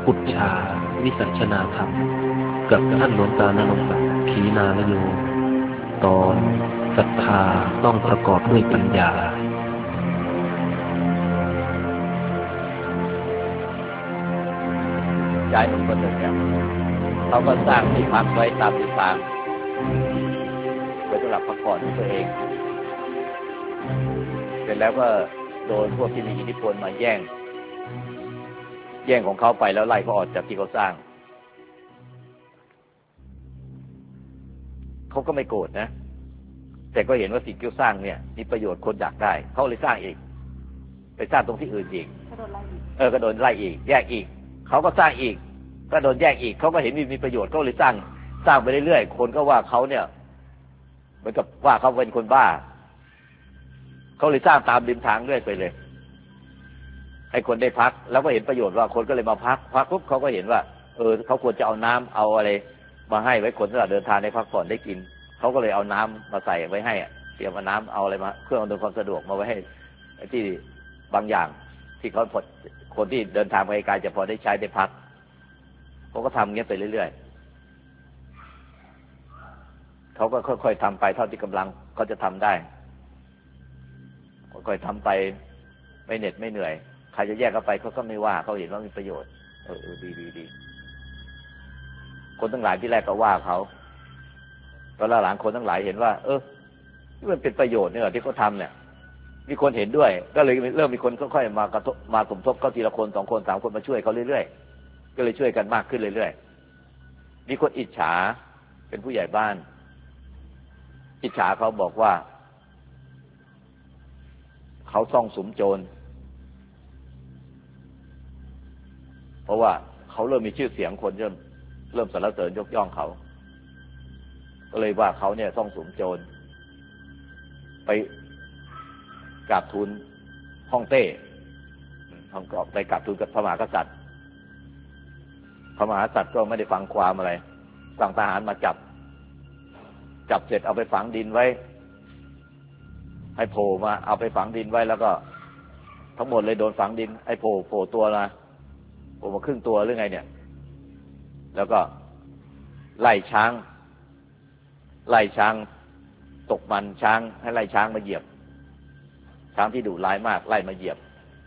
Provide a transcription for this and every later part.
ปุจฉาวิสัชนาธรรมกับท่านหลวงตาณรงค์ศักดิ์ขีณานโยตอนศรัทธาต้องประกอบด้วยปัญญาชายหนุ่มคนหนึ่งเนี่ยเขาก็สร้างที่พักไว้ตามทิศทางไว้สำหรับพักผ่อนของตัวเองเสร็จแล้วก็โดนพวกที่มีอิทธิพลมาแย่งของเขาไปแล้วไล่เขาออกจากที่เขาสร้างเขาก็ไม่โกรธนะแต่ก็เห็นว่าสิ่งที่เขาสร้างเนี่ยมีประโยชน์คนอยากได้เขาเลยสร้างอีกไปสร้างตรงที่อื่นอีกก็โดนไล่อีกแยกอีกเขาก็สร้างอีกก็โดนแยกอีกเขาก็เห็นมีประโยชน์เขาเลยสร้างไปเรื่อยๆคนก็ว่าเขาเนี่ยเหมือนกับว่าเขาเป็นคนบ้าเขาเลยสร้างตามริมทางเรื่อยไปเลยให้คนได้พักแล้วก็เห็นประโยชน์ว่าคนก็เลยมาพักปุ๊บเขาก็เห็นว่าเขาควรจะเอาน้ำเอาอะไรมาให้ไว้คนสำหรับเดินทางในพักผ่อนได้กินเขาก็เลยเอาน้ำมาใส่ไว้ให้เตรียมเอาน้ำเอาอะไรมาเครื่องอำนวยความสะดวกมาไว้ให้ที่บางอย่างที่เขาคนที่เดินทางไปไกลจะพอได้ใช้ได้พักเขาก็ทำเงี้ยไปเรื่อยๆเขาก็ค่อยๆทำไปเท่าที่กำลังเขาจะทำได้ค่อยๆทำไปไม่เหน็ดไม่เหนื่อยใครจะแยกเขาไปเขาก็ไม่ว่าเขาเห็นว่ามีประโยชน์ดีคนทั้งหลายที่แรกก็ว่าเขาตอนหลังคนทั้งหลายเห็นว่านี่มันเป็นประโยชน์เนี่ยที่เขาทำเนี่ยมีคนเห็นด้วยก็เลยเริ่มมีคนค่อยๆมาสมทบเขาทีละคน2 คน 3 คนมาช่วยเขาเรื่อยๆก็เลยช่วยกันมากขึ้นเรื่อยๆมีคนอิจฉาเป็นผู้ใหญ่บ้านอิจฉาเขาบอกว่าเขาซ่องสุมโจรเพราะว่าเขาเริ่มมีชื่อเสียงคนเริ่มสรรเสริญยกย่องเขาก็เลยว่าเขาเนี่ยซ่องสุมโจรไปกราบทูลฮ่องเต้ไปกราบทูลกับพระมหากษัตริย์พระมหากษัตริย์ก็ไม่ได้ฟังความอะไรสั่งทหารมาจับเสร็จเอาไปฝังดินไว้ให้โผล่มาเอาไปฝังดินไว้แล้วก็ทั้งหมดเลยโดนฝังดินไอ้โผล่ตัวมาโผล่มาครึ่งตัวหรือไงเนี่ยแล้วก็ไล่ช้างตกมันช้างให้ไล่ช้างมาเหยียบช้างที่ดุร้ายมากไล่มาเหยียบ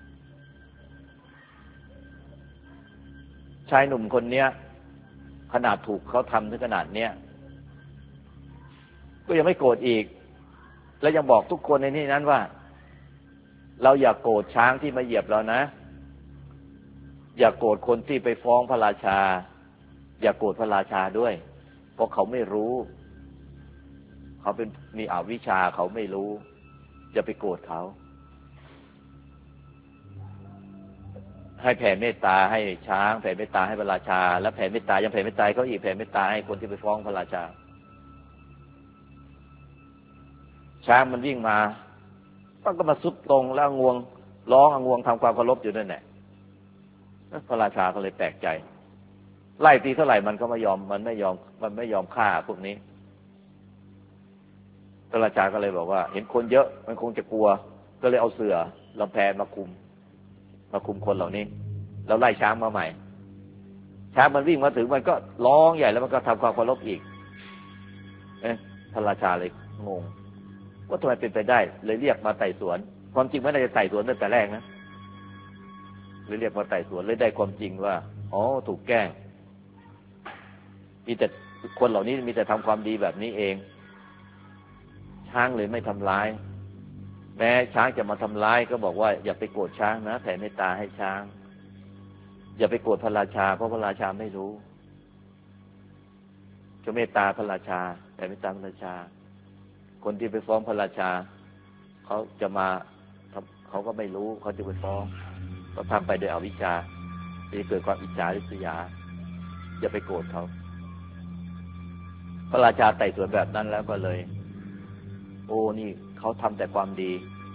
ชายหนุ่มคนเนี้ยขนาดถูกเขาทำถึงขนาดเนี้ยก็ยังไม่โกรธอีกแล้วยังบอกทุกคนในที่นั้นว่าเราอย่าโกรธช้างที่มาเหยียบเรานะอย่าโกรธคนที่ไปฟ้องพระราชาอย่าโกรธพระราชาด้วยเพราะเขาไม่รู้เขาเป็นมีอวิชชาเขาไม่รู้อย่าไปโกรธเขาให้แผ่เมตตาให้ช้างแผ่เมตตาให้พระราชาและแผ่เมตตายังแผ่เมตตาเขาอีกแผ่เมตตาให้คนที่ไปฟ้องพระราชาช้างมันวิ่งมาก็มาซุดลงแล้วงวงร้องงวงทำความเคารพอยู่นั่นแหละพระราชาก็เลยแปลกใจไล่ตีเท่าไหร่มันก็ไม่ยอมฆ่าพวกนี้พระราชาก็เลยบอกว่าเห็นคนเยอะมันคงจะกลัวก็เลยเอาเสื่อลำแพนมาคุมคนเหล่านี้แล้วไล่ช้างมาใหม่ช้างมันวิ่งมาถึงมันก็ร้องใหญ่แล้วมันก็ทำความเคารพอีกพระราชาเลยงงว่าทำไมเป็นไปได้เลยเรียกมาไต่สวนความจริงไม่ได้จะไต่สวนตั้งแต่แรกนะเลยเรียกมาไต่สวนเลยได้ความจริงว่าถูกแกล้งมีแต่คนเหล่านี้มีแต่ทำความดีแบบนี้เองช้างเลยไม่ทำร้ายแม้ช้างจะมาทำร้ายก็บอกว่าอย่าไปโกรธช้างนะแผ่เมตตาให้ช้างอย่าไปโกรธพระราชาเพราะพระราชาไม่รู้จะเมตตาพระราชาแผ่เมตตาพระราชาคนที่ไปฟ้องพระราชาเขาจะมาเขาก็ไม่รู้เขาจะไปฟ้องเขาทำไปโดยอวิชชาจะเกิดความอิจฉาริษยาอย่าไปโกรธเขาพระราชาไต่สวนแบบนั้นแล้วก็เลยนี่เขาทำแต่ความดี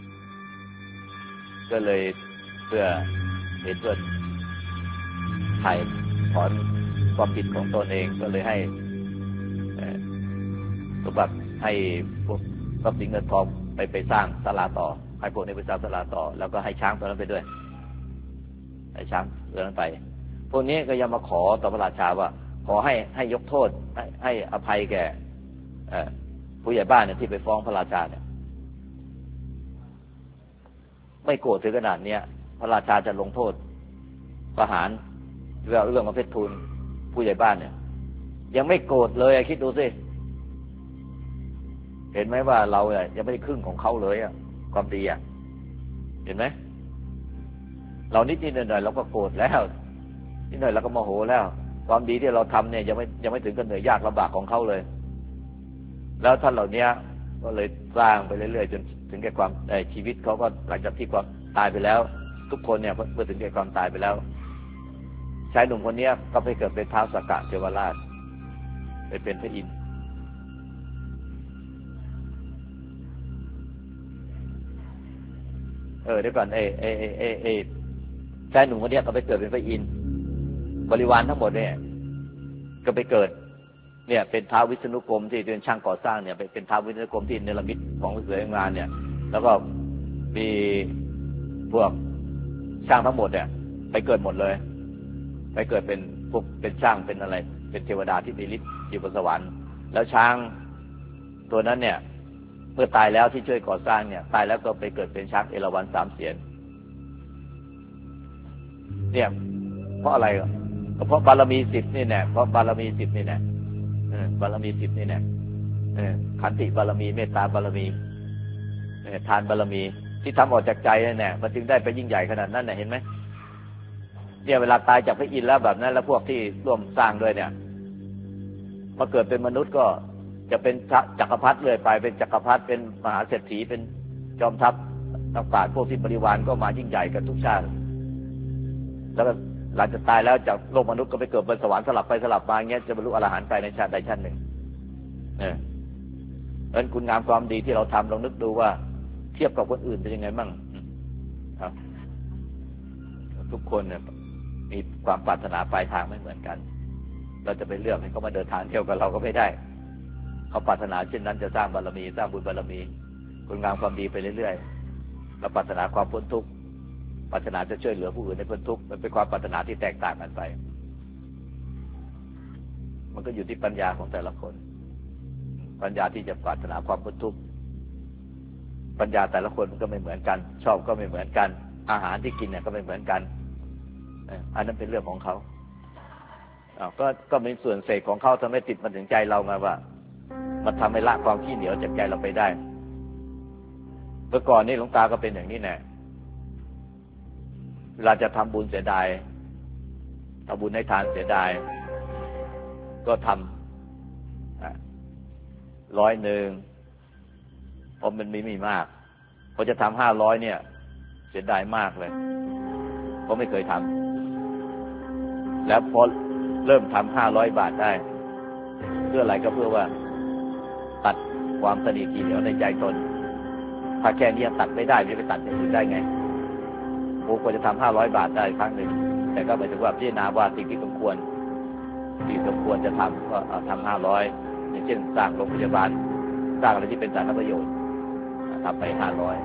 ก็เลยเพื่อไถ่ถอนความผิดของตนเองก็เลยให้สมบัติให้พวกทรัพย์สินเงินทองไปสร้างศาลาต่อให้พวกนี้ไปสร้างศาลาต่อแล้วก็ให้ช้างตัวนั้นไปด้วยให้ช้างตัวนั้นไปพพวกนี้ก็ยังมาขอต่อพระราชาว่าขอให้ยกโทษให้อภัยแก่ผู้ใหญ่บ้านเนี่ยที่ไปฟ้องพระราชาเนี่ยไม่โกรธถึงขนาดเนี้ยพระราชาจะลงโทษประหารเรื่องของเพชรทูลผู้ใหญ่บ้านเนี่ยยังไม่โกรธเลยคิดดูสิเห็นไหมว่าเราเนี่ยยังไม่ได้ครึ่งของเขาเลยอะความดีอะเห็นไหมเรานิดหน่อยเราก็โกรธแล้วนิดหน่อยเราก็โมโหแล้วความดีที่เราทำเนี่ยยังไม่ถึงกับเหนื่อยยากลำบากของเขาเลยแล้วท่านเหล่านี้ก็เลยสร้างไปเรื่อยๆจนถึงแก่ความชีวิตเขาก็หลังจากที่ความตายไปแล้วทุกคนเนี่ยเมื่อถึงแก่ความตายไปแล้วชายหนุ่มคนนี้ก็ไปเกิดเป็นท้าวสักกะเทวราชไปเป็นพระอินทร์เดี๋ยวก่อนชายหนุ่มคนนี้ก็ไปเกิดเป็นพระอินทร์บริวารทั้งหมดเนี่ยก็ไปเกิดเนี่ยเป็นท้าววิษณุกรมที่เป็นช่างก่อสร้างเนี่ยเป็นท้าววิษณุกรมที่เนรมิตของสวยงามเนี่ยแล้วก็มีพวกช่างทั้งหมดเนี่ยไปเกิดหมดเลยไปเกิดเป็นพวกเป็นช่างเป็นอะไรเป็นเทวดาที่มีฤทธิ์อยู่บนสวรรค์แล้วช้างตัวนั้นเนี่ยเมื่อตายแล้วที่ช่วยก่อสร้างเนี่ยตายแล้วก็ไปเกิดเป็นช้างเอราวัณ3 เสียนเนี่ยเพราะอะไรเพราะบารมี10นี่แน่เพราะบารมี10นี่แน่บารมี10นี่แน่ขันติบารมีเมตตาบารมีทานบารมีที่ทำออกจากใจนั่นแหละมันจึงได้ไปยิ่งใหญ่ขนาดนั้นน่ะเห็นไหมเนี่ยเวลาตายจากพระอินทร์แล้วแบบนั้นแล้วพวกที่ร่วมสร้างด้วยเนี่ยมาเกิดเป็นมนุษย์ก็จะเป็นจักรพรรดิเรื่อยไปเป็นจักรพรรดิเป็นมหาเศรษฐีเป็นจอมทัพต่างๆพวกที่บริวารก็มายิ่งใหญ่กันทุกชาติแล้วก็หลังจากตายแล้วจากโลกมนุษย์ก็ไปเกิดบนสวรรค์สลับไปสลับมาอย่างเงี้ยจะบรรลุอรหันต์ไปในชาติใดชาติหนึ่งเพราะคุณงามความดีที่เราทำลองนึกดูว่าเทียบกับคนอื่นเป็นยังไงมั่งครับทุกคนเนี่ยมีความปรารถนาปลายทางไม่เหมือนกันเราจะไปเลือกให้เขามาเดินทางเที่ยวกับเราก็ไม่ได้เขาปรารถนาเช่นนั้นจะสร้างบารมีสร้างบุญบารมีคุณงามความดีไปเรื่อยๆเราปรารถนาความพ้นทุกข์ปรารถนาจะช่วยเหลือผู้อื่นให้พ้นทุกข์มันเป็นความปรารถนาที่แตกต่างกันไปมันก็อยู่ที่ปัญญาของแต่ละคนปัญญาที่จะปรารถนาความพ้นทุกข์ปัญญาแต่ละคนมันก็ไม่เหมือนกันชอบก็ไม่เหมือนกันอาหารที่กินเนี่ยก็ไม่เหมือนกันอันนั้นเป็นเรื่องของเขาก็เป็นส่วนเสกของเขาทำให้ติดมันถึงใจเราไงว่ามันทำให้ละความขี้เหนียวจากใจเราไปได้เมื่อก่อนนี่หลวงตาก็เป็นอย่างนี้แน่เวลาจะทำบุญเสียดายทำบุญให้ทานเสียดายก็ทำ100เพราะมันไม่มีมากพอจะทำ500เนี่ยเสียดายมากเลยเพราะไม่เคยทำแล้วพอเริ่มทำ500 บาทได้เพื่ออะไรก็เพื่อว่าตัดความตนีทีเหนียวในใจตนถ้าแค่นี้ตัดไม่ได้จะไปตัดอย่างอื่นได้ไงโอ้กว่าจะทำ500 บาทได้ครั้งหนึ่งแต่ก็หมายถึงว่าพิจารณาว่าสิ่งที่สมควรจะทำก็ทำ500อย่างเช่นสร้างโรงพยาบาลสร้างอะไรที่เป็นสาธารณประโยชน์ทำไป500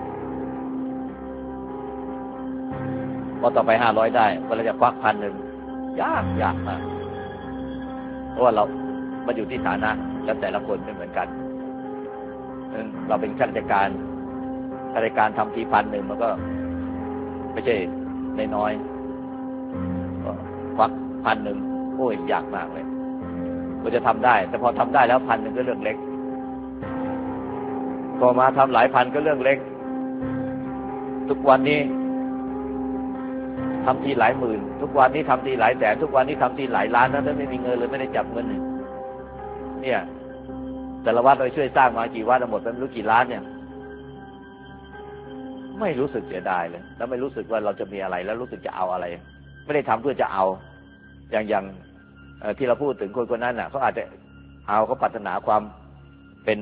พอต่อไป500ได้เวลาจะควัก1,000ยากมากเพราะว่ามันอยู่ที่ฐานะแล้วแต่ละคนไม่เหมือนกันเราเป็นข้าราชการทำที1,000มันก็ไม่ใช่น้อยๆควัก1,000โอ้ยยากมากเลยก็จะทำได้แต่พอทำได้แล้ว1,000ก็เรื่องเล็กพอมาทำหลายพันก็เรื่องเล็กทุกวันนี้ทำทีหลายหมื่นทุกวันนี้ทำทีหลายแสนทุกวันนี้ทำทีหลายล้านแล้วไม่มีเงินเลยไม่ได้จับเงินเนี่ยแต่ละวัดเราช่วยสร้างมากี่วัดหมดไปไม่รู้กี่ล้านเนี่ยไม่รู้สึกเสียดายเลยแล้วไม่รู้สึกว่าเราจะมีอะไรแล้วรู้สึกจะเอาอะไรไม่ได้ทำเพื่อจะเอาอย่างที่เราพูดถึงคนนั้นน่ะเขาอาจจะเอาเขาปรารถนาความเป็น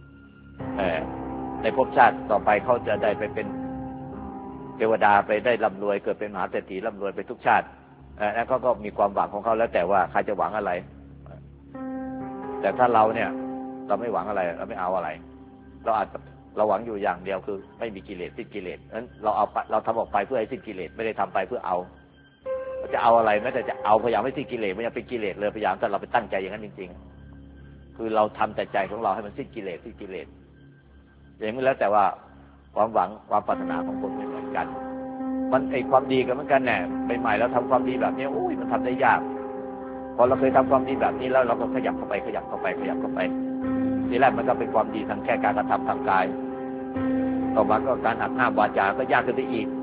ในภพชาติต่อไปเขาจะได้ไปเป็นเทวดาไปได้ร่ำรวยเกิดเป็นมหาเศรษฐีร่ำรวยไปทุกชาตินั่นเขาก็มีความหวังของเขาแล้วแต่ว่าใครจะหวังอะไรแต่ถ้าเราเนี่ยเราไม่หวังอะไรเราไม่เอาอะไรเราหวังอยู่อย่างเดียวคือไม่มีกิเลสสิ้นกิเลสนั้นเราทำออกไปเพื่อให้สิ้นกิเลสไม่ได้ทำไปเพื่อเอาจะเอาอะไรแม้แต่จะเอาพยายามไม่สิ้นกิเลสไม่อยากเป็นกิเลสเลยพยายามแต่เราไปตั้งใจอย่างนั้นจริงๆคือเราทำแต่ใจของเราให้มันสิ้นกิเลสอย่างนี้แล้วแต่ว่าความหวังความปรารถนาของคนไม่เหมือนกันมันไอความดีกันเหมือนกันแน่ใหม่ๆแล้วทำความดีแบบนี้โอ้ยมันทำได้ยากพอเราเคยทำความดีแบบนี้แล้วเราก็ขยับเข้าไปทีแรกมันก็เป็นความดีทางแค่การกระทำทางกายต่อมาก็การหักห้ามวาจาก็ยากขึ้นไปอีก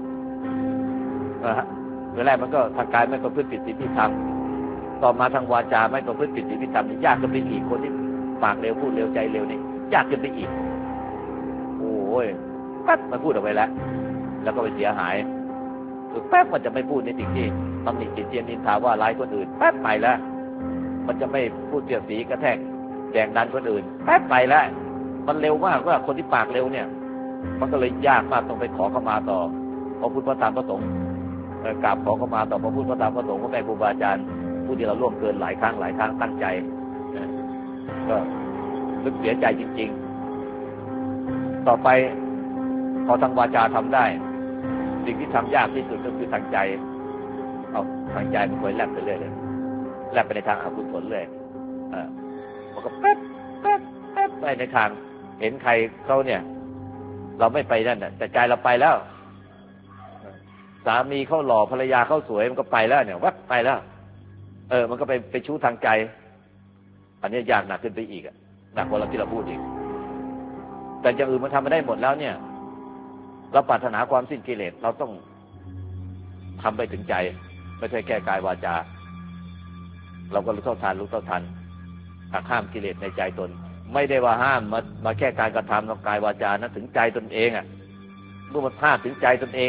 ทีแรกมันก็ทางกายไม่ประพฤติผิดศีลผิดธรรมต่อมาทางวาจาไม่ประพฤติผิดศีลผิดธรรมนี่ยากขึ้นไปอีกคนที่ปากเร็วพูดเร็วใจเร็วนี่ยากขึ้นไปอีกโอ้ยแป๊บมันพูดออกไปแล้วก็ไปเสียหายแป๊บมันจะไม่พูดในสิ่งที่ตำหนิติเตียนนินทาว่าร้ายคนอื่นแป๊บไปแล้วมันจะไม่พูดเสียดสีกระแทกแดงดันคนอื่นแป๊บไปแล้วมันเร็วมากว่าคนที่ปากเร็วเนี่ยมันก็เลยยากมากต้องไปขอเข้ามาต่อพระพุทธพระธรรมพระสงฆ์กราบขอเข้ามาต่อพระพุทธพระธรรมพระสงฆ์พ่อแม่ครูบาอาจารย์ผู้ที่เราล่วงเกินหลายครั้งตั้งใจก็รู้สึกเสียใจจริงๆต่อไปพอทางวาจาทำได้สิ่งที่ทำยากที่สุดก็คือทางใจเอาทางใจมันคอยแลบไปเรื่อยเลยแลบไปในทางอกุศลเลยมันก็แป๊บไปในทางเห็นใครเขาเนี่ยเราไม่ไปนั่นแต่ใจเราไปแล้วสามีเขาหล่อภรรยาเขาสวยมันก็ไปแล้วเนี่ยวัดไปแล้วมันก็ไปชู้ทางใจอันนี้ยากหนักขึ้นไปอีกหนักกว่าเราที่เราพูดอีกแต่อย่างอื่นมันทำไม่ได้หมดแล้วเนี่ยเราปรารถนาความสิ้นกิเลสเราต้องทำไปถึงใจไม่ใช่แค่กายวาจาเราก็รู้เท่าทันหักห้ามกิเลสในใจตนไม่ได้ว่าห้ามมาแค่การกระทำของกายวาจานะถึงใจตนเองเมื่อมันพลาดถึงใจตนเอง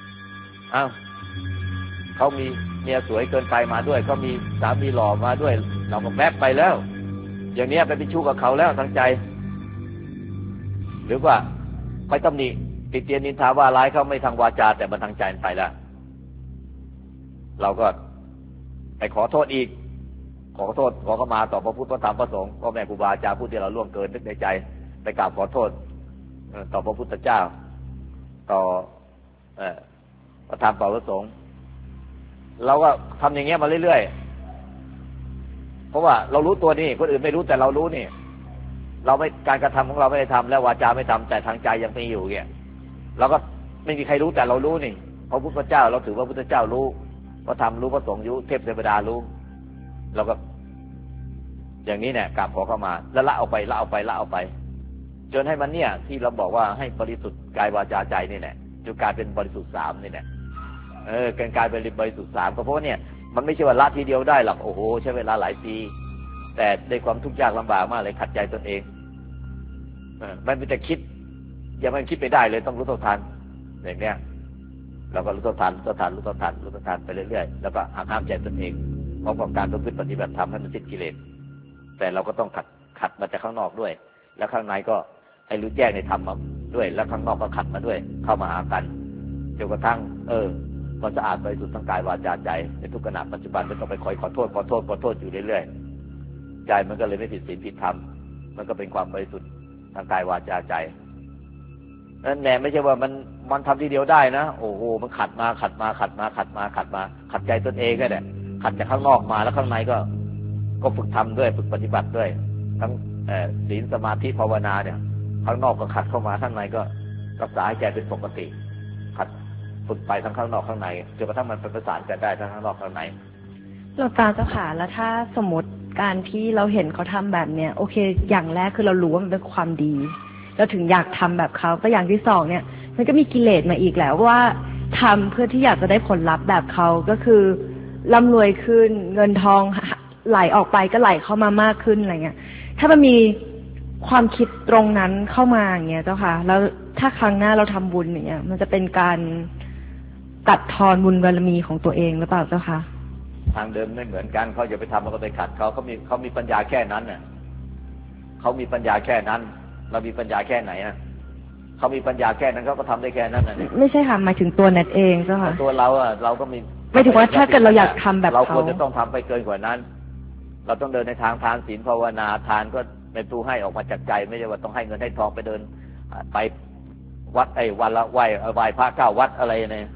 เขามีเมียสวยเกินไปมาด้วยเขามีสามีหล่อมาด้วยเราก็แวบไปแล้วอย่างนี้ไปเป็นชู้กับเขาแล้วทางใจหรือว่าไปตำหนิติเตียนนินทาว่าร้ายเขาไม่ทางวาจาแต่มันทางใจไปแล้วเราก็ไปขอโทษอีกขอเข้ามาต่อพระพุทธพระธรรมพระสงฆ์พ่อแม่ครูบาอาจารย์ผู้ที่เราล่วงเกินนึกในใจไปกราบขอโทษต่อพระพุทธเจ้าต่อพระธรรมต่อพระสงฆ์เราก็ทำอย่างเงี้ยมาเรื่อยๆเพราะว่าเรารู้ตัวนี่คนอื่นไม่รู้แต่เรารู้นี่เราไม่การกระทำของเราไม่ได้ทำแล้ววาจาไม่ทำแต่ทางใจยังมีอยู่เนี่ยเราก็ไม่มีใครรู้แต่เรารู้นี่พระพุทธเจ้าเราถือว่าพุทธเจ้ารู้พระธรรมรู้พระสงฆ์รู้เทพเทวดารู้เราก็อย่างนี้เนี่ยกราบขอเข้ามาแล้วละเอาไปจนให้มันเนี่ยที่เราบอกว่าให้บริสุทธิ์กายวาจาใจนี่แหละจนกลายเป็นบริสุทธิ์3นี่แหละกลายเป็นบริสุทธิ์3ก็เพราะว่าเนี่ยมันไม่ใช่ว่าละทีเดียวได้หรอกโอ้โหใช้เวลาหลายปีแต่ในความทุกข์ยากลำบากมากเลยขัดใจตนเองมันไม่แต่คิดยังมันคิดไปได้เลยต้องรู้เท่าทันอย่างเนี้ยเราก็รู้เท่าทันไปเรื่อยๆแล้วก็ห้ามใจตนเองพร้อมกับการประพฤติปฏิบัติธรรมให้มันสิ้นกิเลสแต่เราก็ต้องขัดมาจากข้างนอกด้วยแล้วข้างในก็ให้รู้แจ้งในธรรมมาด้วยแล้วข้างนอกก็ขัดมาด้วยเข้ามาหากันจนกระทั่งมันสะอาดบริสุทธิ์ทั้งกายวาจาใจในทุกขณะปัจจุบันไม่ต้องไปคอยขอโทษอยู่เรื่อยๆใจมันก็เลยไม่ผิดศีลผิดธรรมมันก็เป็นความบริสุทธิ์ทางกายวาจาใจนั่นแน่ไม่ใช่ว่ามันทำทีเดียวได้นะโอ้โหมันขัดมาขัดใจตนเองก็ได้ขัดจากข้างนอกมาแล้วข้างในก็ฝึกทำด้วยฝึกปฏิบัติด้วยทั้งศีลสมาธิภาวนาเนี่ยข้างนอกก็ขัดเข้ามาข้างในก็รักษาให้ใจเป็นปกติขัดฝึกไปทั้งข้างนอกข้างในจนกระทั่งมันเป็นประสานกันได้ทั้งข้างนอกข้างในหลวงตาเจ้าค่ะแล้วถ้าสมมติการที่เราเห็นเขาทำแบบเนี้ยโอเคอย่างแรกคือเรารู้ว่ามันเป็นความดีเราถึงอยากทำแบบเขาก็อย่างที่สองเนี่ยมันก็มีกิเลสมาอีกแล้วว่าทำเพื่อที่อยากจะได้ผลลัพธ์แบบเขาก็คือร่ำรวยขึ้นเงินทองไหลออกไปก็ไหลเข้ามามากขึ้นอะไรเงี้ยถ้ามันมีความคิดตรงนั้นเข้ามาอย่างเงี้ยเจ้าค่ะแล้วถ้าครั้งหน้าเราทำบุญอย่างเงี้ยมันจะเป็นการตัดทอนบุญบารมีของตัวเองหรือเปล่าเจ้าค่ะทางเดินไม่เหมือนกันเขาอย่าไปทำแล้วก็ไปขัดเขามีปัญญาแค่นั้นน่ะเขามีปัญญาแค่นั้นเรามีปัญญาแค่ไหนอ่ะเขามีปัญญาแค่นั้นเขาก็ทำได้แค่นั้นน่ะไม่ใช่ค่ะหมายถึงตัวเน็ตเองเจ้าค่ะตัวเราเราก็มีไม่ถึงว่าถ้าเกิดเราอยากทำแบบเขาเราควรจะต้องทำไปเกินกว่านั้นเราต้องเดินในทางทานศีลภาวนาทานก็เป็นผู้ให้ออกมาจากใจไม่ใช่ว่าต้องให้เงินให้ทองไปเดินไปวัดวันละไหว้พระ9 วัดอะไรเนี่ย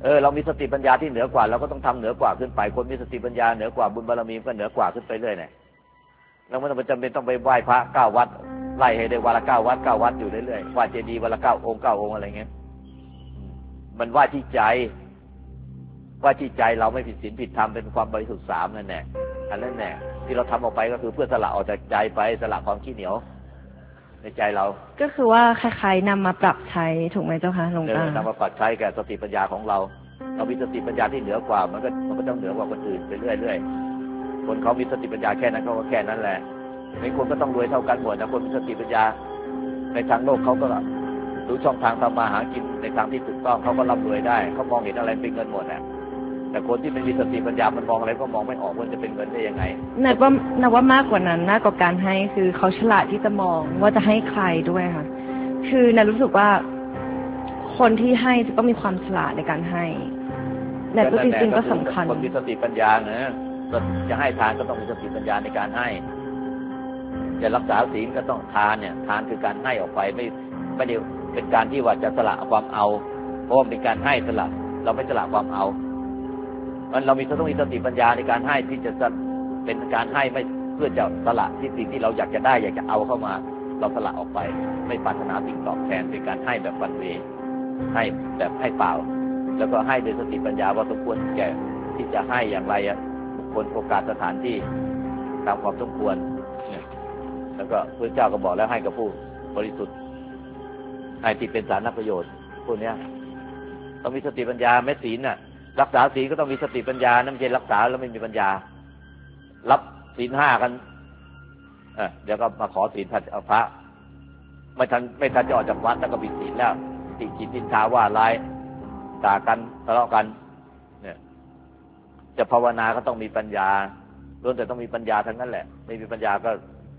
เรามีสติปัญญาที่เหนือกว่าเราก็ต้องทำเหนือกว่าขึ้นไปคนมีสติปัญญาเหนือกว่าบุญบารมีก็เหนือกว่าขึ้นไปเรื่อยเนี่ยเราไม่ต้องจำเป็นต้องไปไหว้พระ9 วัดไล่ให้ได้วันละ9 วัด9 วัดอยู่เรื่อยๆไหว้เจดีย์วันละ9 องค์9 องค์อะไรเงี้ยมันไหว้ที่ใจว่าที่ใจเราไม่ผิดศีลผิดธรรมเป็นความบริสุทธิ์3นั่นแหละอันนั้นแหละที่เราทำออกไปก็คือเพื่อสละออกจากใจไปสละความขี้เหนียวในใจเราก็คือว่าคล้ายๆนำมาปรับใช้ถูกไหมเจ้าคะหลวงตานำมาปรับใช้แก่สติปัญญาของเรามีสติปัญญาที่เหนือกว่ามันก็ต้องเหนือกว่าคนอื่นไปเรื่อยๆคนเขามีสติปัญญาแค่นั้นเขาก็แค่นั้นแหละไม่คนก็ต้องรวยเท่ากันหมดนะคนมีสติปัญญาในทางโลกเขาก็รู้ช่องทางทำมาหากินในทางที่ถูกต้องเขาก็ร่ำรวยได้เขามองเห็นอะไรเป็นเงินหมดนะแต่คนที่ไม่มีสติปัญญามันมองอะไรก็มองไม่ออกว่าจะเป็นเงินได้ยังไงนับว่ามากกว่านั้นมากกว่าการให้คือเขาฉลาดที่จะมองว่าจะให้ใครด้วยค่ะคือนัรู้สึกว่าคนที่ให้จะต้องมีความฉลาดในการให้แต่ก็จริงๆก็สำคัญคนมีสติปัญญานะจะให้ทานก็ต้องมีสติปัญญาในการให้จะรักษาศีลก็ต้องทานเนี่ยทานคือการให้ออกไปไม่ได้เป็นการที่ว่าจะสละความเอาเพราะเป็นการให้สละเราไม่สละความเอาเราต้องมีสติปัญญาในการให้ที่จะเป็นการให้ไม่เพื่อจะสละที่สิ่งที่เราอยากจะได้อยากจะเอาเข้ามาเราสละออกไปไม่ปรารถนาสิ่งตอบแทนเป็นการให้แบบวันเวให้แบบให้เปล่าแล้วก็ให้โดยสติปัญญาว่าสมควรแก่ที่จะให้อย่างไรบุคคลโอกาสสถานที่ตามความสมควรแล้วก็พระเจ้าก็บอกแล้วให้กับผู้บริสุทธิ์ให้ที่เป็นสาธารณประโยชน์พวกนี้ต้องมีสติปัญญาแม้ศีลน่ะรักษาศีลก็ต้องมีสติปัญญานั่นไม่ใช่รักษาแล้วไม่มีปัญญารับศีล5กันเดี๋ยวก็มาขอศีลพระไม่ทันจะออกจากวัดแล้วก็ผิดศีลแล้วติจิตนินทาว่าร้ายด่ากันทะเลาะกันเนี่ยจะภาวนาก็ต้องมีปัญญาล้วนแต่ต้องมีปัญญาทั้งนั้นแหละไม่มีปัญญาก็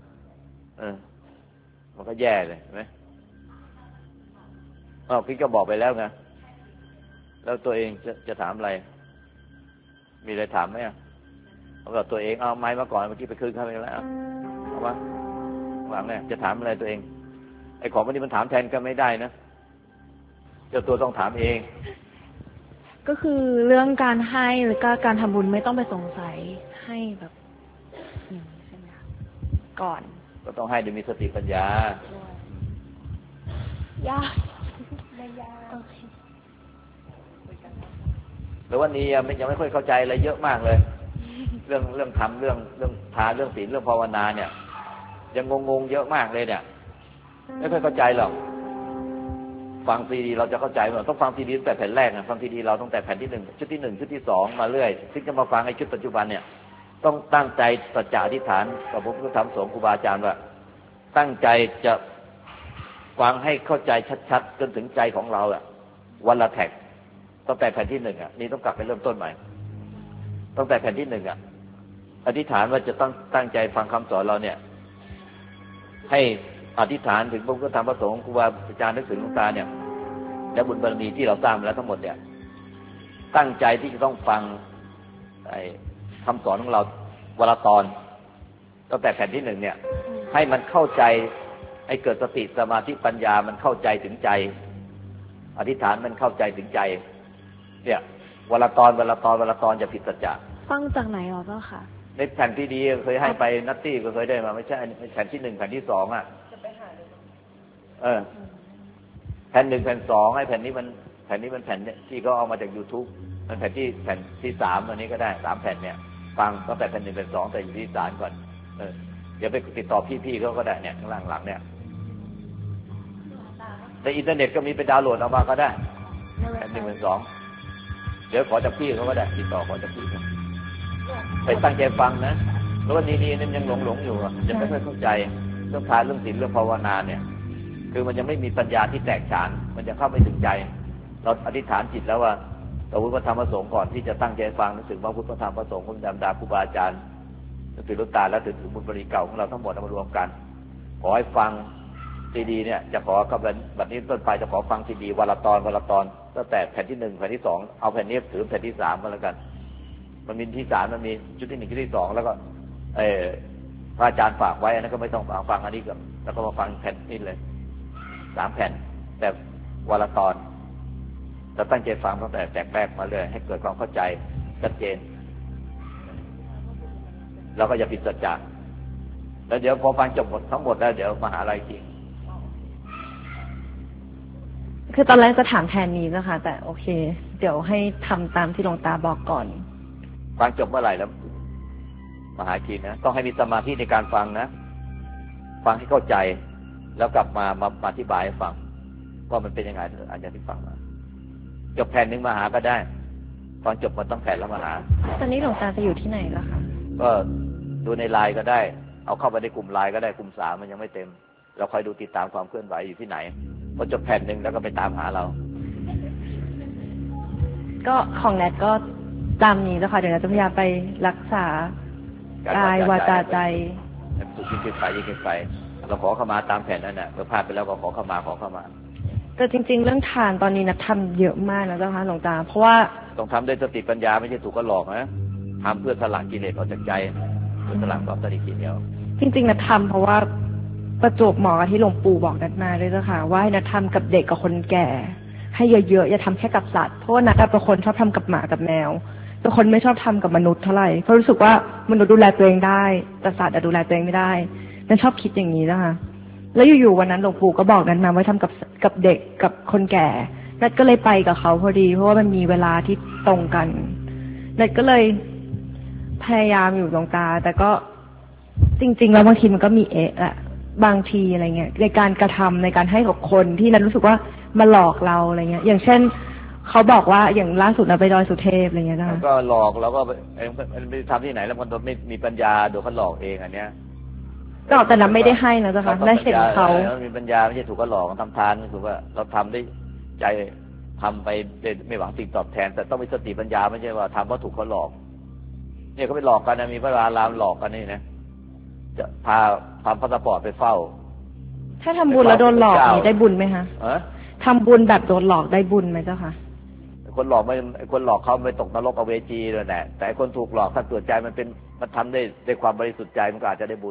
มันก็แย่เลยเห็นไหมพี่ก็บอกไปแล้วไงแล้วตัวเองจะถามอะไรมีอะไรถามไหมเอาแบบตัวเองเอาไม้มาก่อนเมื่อกี้ไปคืนเขาไปแล้วเอาวะหวังเนี่ยจะถามอะไรตัวเองไอ้ของพวกนี้มันถามแทนกันไม่ได้นะเจ้าตัวต้องถามเองก็คือเรื่องการให้หรือการทำบุญไม่ต้องไปสงสัยให้แบบใช่ไหมคะก่อนก็ต้องให้โดยมีสติปัญญายากไม่ยากแล้ววันนี้ยังไม่ค่อยเข้าใจอะไรเยอะมากเลยเรื่องทำเรื่องทานเรื่องศีลเรื่องภาวนาเนี่ยยังงงเยอะมากเลยเนี่ยไม่ค่อยเข้าใจหรอกฟังซีดีเราจะเข้าใจมันต้องฟังซีดีตั้งแต่แผ่นแรกนะฟังซีดีเราตั้งแต่แผ่นที่1ชุดที่1ชุดที่2มาเรื่อยซึ่งจะมาฟังไอ้ชุดปัจจุบันเนี่ยต้องตั้งใจสัจจะอธิษฐานกับพระพุทธธรรมสงฆ์ครูบาอาจารย์ว่าตั้งใจจะฟังให้เข้าใจชัดๆจนถึงใจของเราวันละแท็กตั้งแต่แผ่นที่1นี่ต้องกลับไปเริ่มต้นใหม่ตั้งแต่แผ่นที่1อธิษฐานว่าจะต้องตั้งใจฟังคำสอนเราเนี่ยให้อธิษฐานถึงพระพุทธธรรมพระสงฆ์ครูบาอาจารย์นึกถึงหลวงตาเนี่ยและบุญบารมีที่เราสร้างมาแล้วทั้งหมดเนี่ยตั้งใจที่จะต้องฟังคำสอนของเราวันละตอนตั้งแต่แผ่นที่1เนี่ยให้มันเข้าใจให้เกิดสติสมาธิปัญญามันเข้าใจถึงใจอธิษฐานมันเข้าใจถึงใจเนี่ยวันละตอนจะผิดสัจจะฟังจากไหนหรอเจ้าค่ะในแผ่นที่ดีเคยให้ไปนัตตี้ก็เคยได้มาไม่ใช่แผ่นที่1แผ่นที่2แผ่น1แผ่น2ให้แผ่นนี้มันแผ่นเนี่ยที่เขาเอามาจาก YouTube มันแผ่นที่3อันนี้ก็ได้3แผ่นเนี่ยฟังตั้งแต่แผ่น1แผ่น2แต่อยู่ที่ศาลก่อนเดี๋ยวไปติดต่อพี่ๆเขาก็ได้เนี่ยข้างล่างหลังเนี่ยในอินเทอร์เน็ตก็มีไปดาวน์โหลดเอามาก็ได้แผ่น1แผ่น2เดี๋ยวขอจากพี่เขาก็ได้ติดต่อขอจากพี่เขาไปตั้งใจฟังนะแล้ววันนี้ยังหลงอยู่ยังไม่ค่อยเข้าใจเรื่องทานเรื่องศีลเรื่องภาวนาเนี่ยคือมันยังไม่มีปัญญาที่แตกฉานมันจะเข้าไม่ถึงใจเราอธิษฐานจิตแล้วว่าพระพุทธธรรมพระสงฆ์ก่อนที่จะตั้งใจฟังนึกถึงพระพุทธธรรมพระสงฆ์คุณธรรมดาครูบาอาจารย์นึกถึงหลวงตาแล้วถึงบุญบารมีเก่าของเราทั้งหมดเอามารวมกันขอให้ฟังซีดีเนี่ยจะขอกับแบบนี้ต้นไปจะขอฟังซีดีวันละตอนตั้งแต่แผ่นที่1แผ่นที่2เอาแผ่นนี้ถือแผ่นที่3มาแล้วกันมันมีที่3มันมีชุดที่1ชุดที่2แล้วก็พระอาจารย์ฝากไว้อันนั้นก็ไม่ต้องฟังอันนี้ก็แล้วก็มาฟังแผ่นนี้เลย3แผ่นแต่วันละตอนเราตั้งใจฟังตั้งแต่แตกแรกมาเลยให้เกิดความเข้าใจชัดเจนเราก็อย่าผิดสัจจะแล้วเดี๋ยวพอฟังจบหมดทั้งหมดแล้วเดี๋ยวมาหาอะไรจริงคือตอนแรกจะถามแทนนี้นะคะแต่โอเคเดี๋ยวให้ทำตามที่หลวงตาบอกก่อนฟังจบเมื่อไหร่แล้วมาหาทีนะต้องให้มีสมาธิในการฟังนะฟังให้เข้าใจแล้วกลับมาอธิบายให้ฟังว่ามันเป็นยังไงอาจารย์ที่ฟังมาจบแผ่นหนึ่งมาหาก็ได้ตอนจบมันต้องแผ่นแล้วมาหาตอนนี้หลวงตาจะอยู่ที่ไหนล่ะคะก็ดูในไลน์ก็ได้เอาเข้าไปในกลุ่มไลน์ก็ได้กลุ่ม3มันยังไม่เต็มเราคอยดูติดตามความเคลื่อนไหวอยู่ที่ไหนพอจบแผ่นหนึ่งแล้วก็ไปตามหาเราก็ของแนทก็ตามนี้แล้วค่ะเดี๋ยวเราจะพยายามไปรักษากายวาจาใจสุขยิ่งขึ้นไปยิ่งขึ้นไปเราขอเข้ามาตามแผ่นนั่นแหละเมื่อพลาดไปแล้วก็ขอเข้ามาแต่จริงๆเรื่องทานตอนนี้นะทำเยอะมากนะเจ้าค่ะหลวงตาเพราะว่าต้องทำด้วยสติปัญญาไม่ใช่ถูกก็หลอกนะทำเพื่อสละกิเลสออกจากใจเพื่อสละความตนีทีเดียวจริงๆนะทำเพราะว่าประจวบเหมาะกับที่หลวงปู่บอกนัดมาด้วยเจ้าค่ะว่าให้นัดทำกับเด็กกับคนแก่ให้เยอะๆอย่าทำแค่กับสัตว์เพราะว่านัดเป็นคนชอบทำกับหมากับแมวเป็นคนไม่ชอบทำกับมนุษย์เท่าไหร่เพราะรู้สึกว่ามนุษย์ดูแลตัวเองได้แต่สัตว์ดูแลตัวเองไม่ได้นัดชอบคิดอย่างนี้นะคะแล้วอยู่ๆวันนั้นหลวงปู่ก็บอกนัดมาว่าทำกับเด็กกับคนแก่นัดก็เลยไปกับเขาพอดีเพราะว่ามันมีเวลาที่ตรงกันนัดก็เลยพยายามอยู่หลวงตาแต่ก็จริงๆแล้วบางทีมันก็มีแหละบางทีอะไรเงี้ยในการกระทำในการให้กับคนที่นัดรู้สึกว่ามาหลอกเราอะไรเงี้ยอย่างเช่นเขาบอกว่าอย่างล่าสุดเราไปดอยสุเทพอะไรเงี้ยนะก็หลอกแล้วก็มันไปทำที่ไหนแล้วมันไม่มีปัญญาโดยเขาหลอกเองอันเนี้ยก็แต่นัดไม่ได้ให้นะจ๊ะค่ะได้เห็นเขามีปัญญาไม่ใช่ถูกก็หลอกทำทานคือว่าเราทำได้ใจทำไปไม่หวังสิ่งตอบแทนแต่ต้องมีสติปัญญาไม่ใช่ว่าทำเพราะถูกเขาหลอกเนี่ยเขาไปหลอกกันนะมีพระรามหลอกกันนี่นะจะพาพาพาสปอร์ตไปเฝ้าถ้าทำบุญแล้วโดนหลอกนี่ได้บุญไหมคะทำบุญแบบโดนหลอกได้บุญไหมเจ้าค่ะคนหลอกไม่คนหลอกเขาไม่ตกนรกอเวจีเลยแหละแต่คนถูกหลอกถ้าตัวใจมันทำได้ความบริสุทธิ์ใจมันก็อาจจะได้บุญ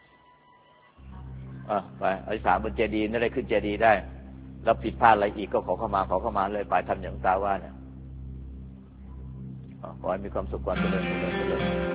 ไปอธิษฐานบนเจดีย์นั่นได้ขึ้นเจดีย์ได้แล้วผิดพลาดอะไรอีกก็ขอเข้ามาเลยไปทำอย่างตาว่าเนี่ยขอให้มีความสุขความเจริญ